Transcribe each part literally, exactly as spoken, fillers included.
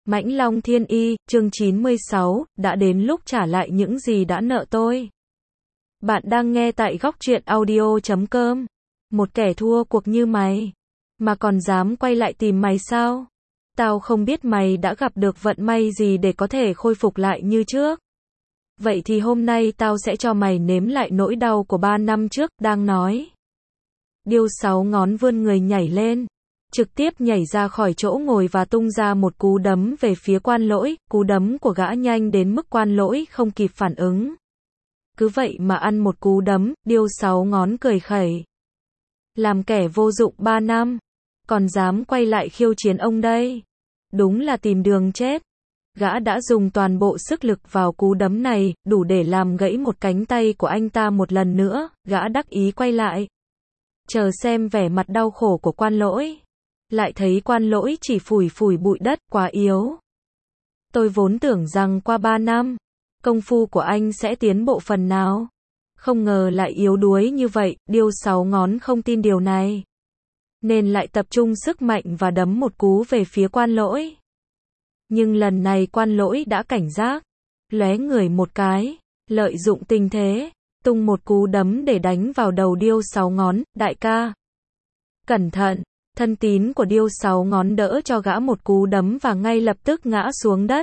Mãnh Long Thiên Y, chương chín mươi sáu, đã đến lúc trả lại những gì đã nợ tôi. Bạn đang nghe tại góc truyện audio chấm com. Một kẻ thua cuộc như mày, mà còn dám quay lại tìm mày sao? Tao không biết mày đã gặp được vận may gì để có thể khôi phục lại như trước. Vậy thì hôm nay tao sẽ cho mày nếm lại nỗi đau của ba năm trước, đang nói. Điêu sáu ngón vươn người nhảy lên, trực tiếp nhảy ra khỏi chỗ ngồi và tung ra một cú đấm về phía Quan Lỗi, cú đấm của gã nhanh đến mức Quan Lỗi không kịp phản ứng. Cứ vậy mà ăn một cú đấm, Điêu sáu ngón cười khẩy. Làm kẻ vô dụng ba năm, còn dám quay lại khiêu chiến ông đây. Đúng là tìm đường chết. Gã đã dùng toàn bộ sức lực vào cú đấm này, đủ để làm gãy một cánh tay của anh ta một lần nữa, gã đắc ý quay lại. Chờ xem vẻ mặt đau khổ của Quan Lỗi. Lại thấy Quan Lỗi chỉ phủi phủi bụi đất, quá yếu. Tôi vốn tưởng rằng qua ba năm, công phu của anh sẽ tiến bộ phần nào. Không ngờ lại yếu đuối như vậy, Điêu sáu ngón không tin điều này. Nên lại tập trung sức mạnh và đấm một cú về phía Quan Lỗi. Nhưng lần này Quan Lỗi đã cảnh giác, lóe người một cái, lợi dụng tình thế, tung một cú đấm để đánh vào đầu Điêu sáu ngón, đại ca. Cẩn thận, thân tín của Điêu sáu ngón đỡ cho gã một cú đấm và ngay lập tức ngã xuống đất.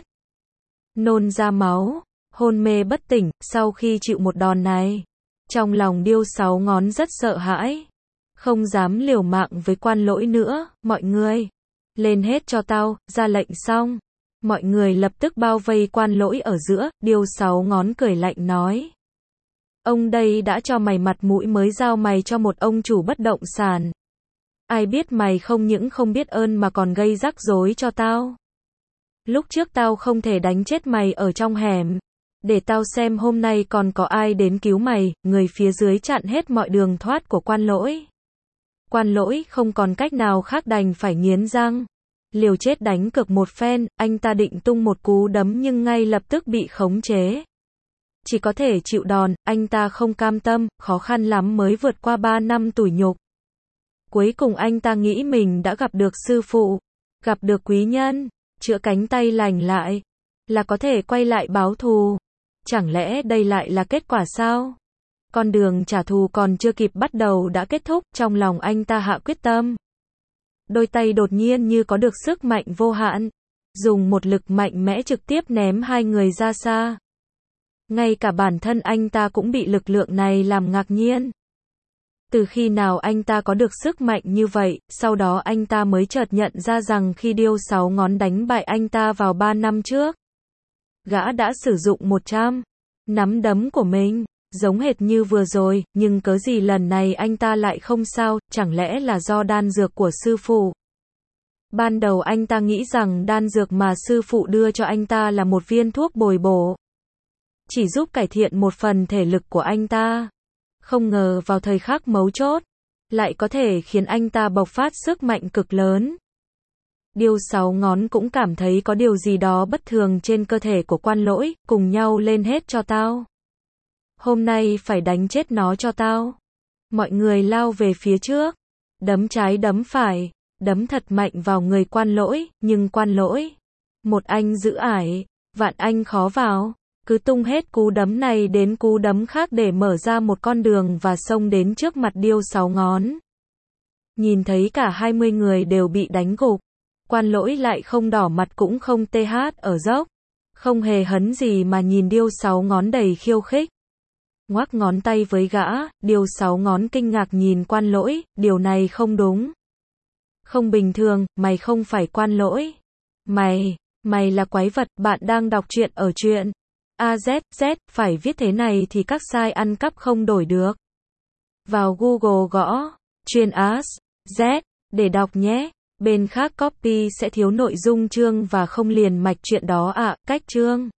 Nôn ra máu, hôn mê bất tỉnh, sau khi chịu một đòn này. Trong lòng Điêu sáu ngón rất sợ hãi, không dám liều mạng với Quan Lỗi nữa, mọi người. Lên hết cho tao, ra lệnh xong. Mọi người lập tức bao vây Quan Lỗi ở giữa, Điêu sáu ngón cười lạnh nói. Ông đây đã cho mày mặt mũi mới giao mày cho một ông chủ bất động sản. Ai biết mày không những không biết ơn mà còn gây rắc rối cho tao. Lúc trước tao không thể đánh chết mày ở trong hẻm. Để tao xem hôm nay còn có ai đến cứu mày, người phía dưới chặn hết mọi đường thoát của Quan Lỗi. Quan Lỗi không còn cách nào khác đành phải nghiến răng. Liều chết đánh cược một phen, anh ta định tung một cú đấm nhưng ngay lập tức bị khống chế. Chỉ có thể chịu đòn, anh ta không cam tâm, khó khăn lắm mới vượt qua ba năm tủi nhục. Cuối cùng anh ta nghĩ mình đã gặp được sư phụ, gặp được quý nhân, chữa cánh tay lành lại, là có thể quay lại báo thù. Chẳng lẽ đây lại là kết quả sao? Con đường trả thù còn chưa kịp bắt đầu đã kết thúc, trong lòng anh ta hạ quyết tâm. Đôi tay đột nhiên như có được sức mạnh vô hạn, dùng một lực mạnh mẽ trực tiếp ném hai người ra xa. Ngay cả bản thân anh ta cũng bị lực lượng này làm ngạc nhiên. Từ khi nào anh ta có được sức mạnh như vậy, sau đó anh ta mới chợt nhận ra rằng khi Điêu sáu ngón đánh bại anh ta vào ba năm trước, gã đã sử dụng một trăm nắm đấm của mình, giống hệt như vừa rồi, nhưng cớ gì lần này anh ta lại không sao, chẳng lẽ là do đan dược của sư phụ? Ban đầu anh ta nghĩ rằng đan dược mà sư phụ đưa cho anh ta là một viên thuốc bồi bổ, chỉ giúp cải thiện một phần thể lực của anh ta. Không ngờ vào thời khắc mấu chốt, lại có thể khiến anh ta bộc phát sức mạnh cực lớn. Điêu sáu ngón cũng cảm thấy có điều gì đó bất thường trên cơ thể của Quan Lỗi, cùng nhau lên hết cho tao. Hôm nay phải đánh chết nó cho tao. Mọi người lao về phía trước, đấm trái đấm phải, đấm thật mạnh vào người Quan Lỗi, nhưng Quan Lỗi, một anh giữ ải, vạn anh khó vào, cứ tung hết cú đấm này đến cú đấm khác để mở ra một con đường và xông đến trước mặt Điêu sáu ngón. Nhìn thấy cả hai mươi người đều bị đánh gục, Quan Lỗi lại không đỏ mặt cũng không tê hát ở dốc, không hề hấn gì mà nhìn Điêu sáu ngón đầy khiêu khích. Ngoắc ngón tay với gã, Điêu sáu ngón kinh ngạc nhìn Quan Lỗi, điều này không đúng. Không bình thường, mày không phải Quan Lỗi. Mày, mày là quái vật, bạn đang đọc truyện ở truyện a zét zét, phải viết thế này thì các site ăn cắp không đổi được. Vào Google gõ, truyện a zét, để đọc nhé. Bên khác copy sẽ thiếu nội dung chương và không liền mạch truyện đó ạ, à, cách chương.